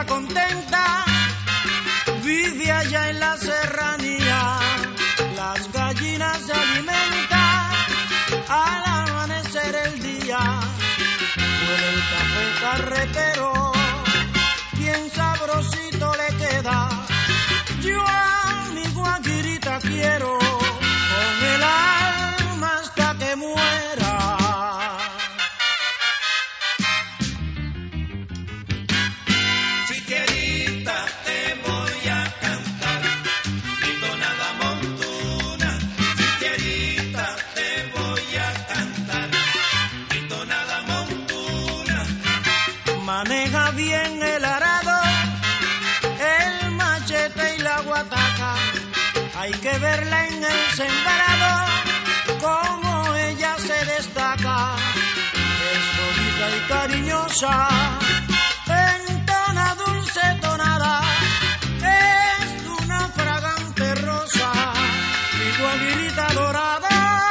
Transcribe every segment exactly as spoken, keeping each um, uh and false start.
está contenta, vive allá en la serranía. Las gallinas se alimentan al amanecer el día. Huele el café carretero, bien sabrosito le queda. Yo a mi guajirita quiero con el alma hasta que muera. Chiquerita, te voy a cantar mi tonada montuna. Chiquerita, te voy a cantar mi tonada montuna. Maneja bien el arado, el machete y la guataca. Hay que verla en el sembrado, como ella se destaca. Es bonita y cariñosa, entona dulce tonada, es una fragante rosa, mi guajirita dorada.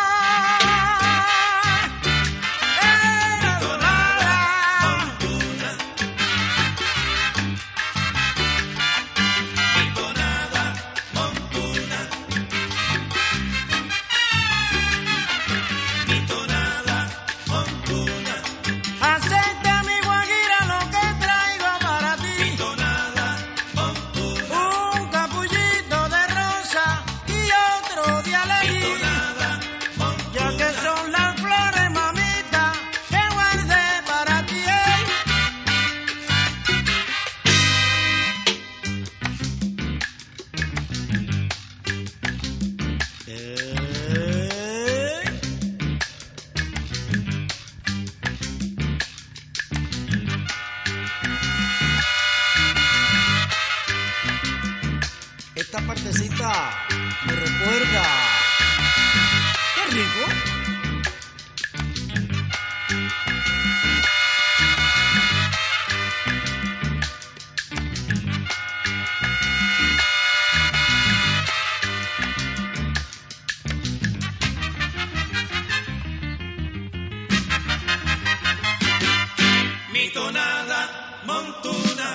Esta partecita me recuerda. ¡Qué rico! Mi tonada montuna.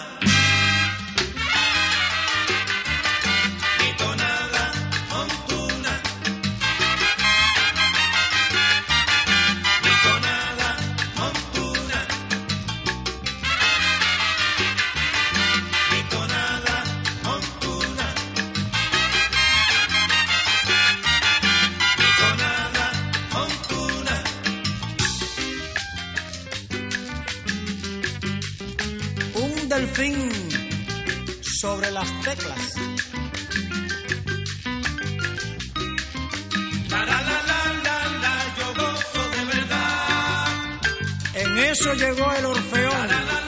Delfín sobre las teclas. La la la la la la, yo gozo de verdad. En eso llegó el Orfeón. La, la, la,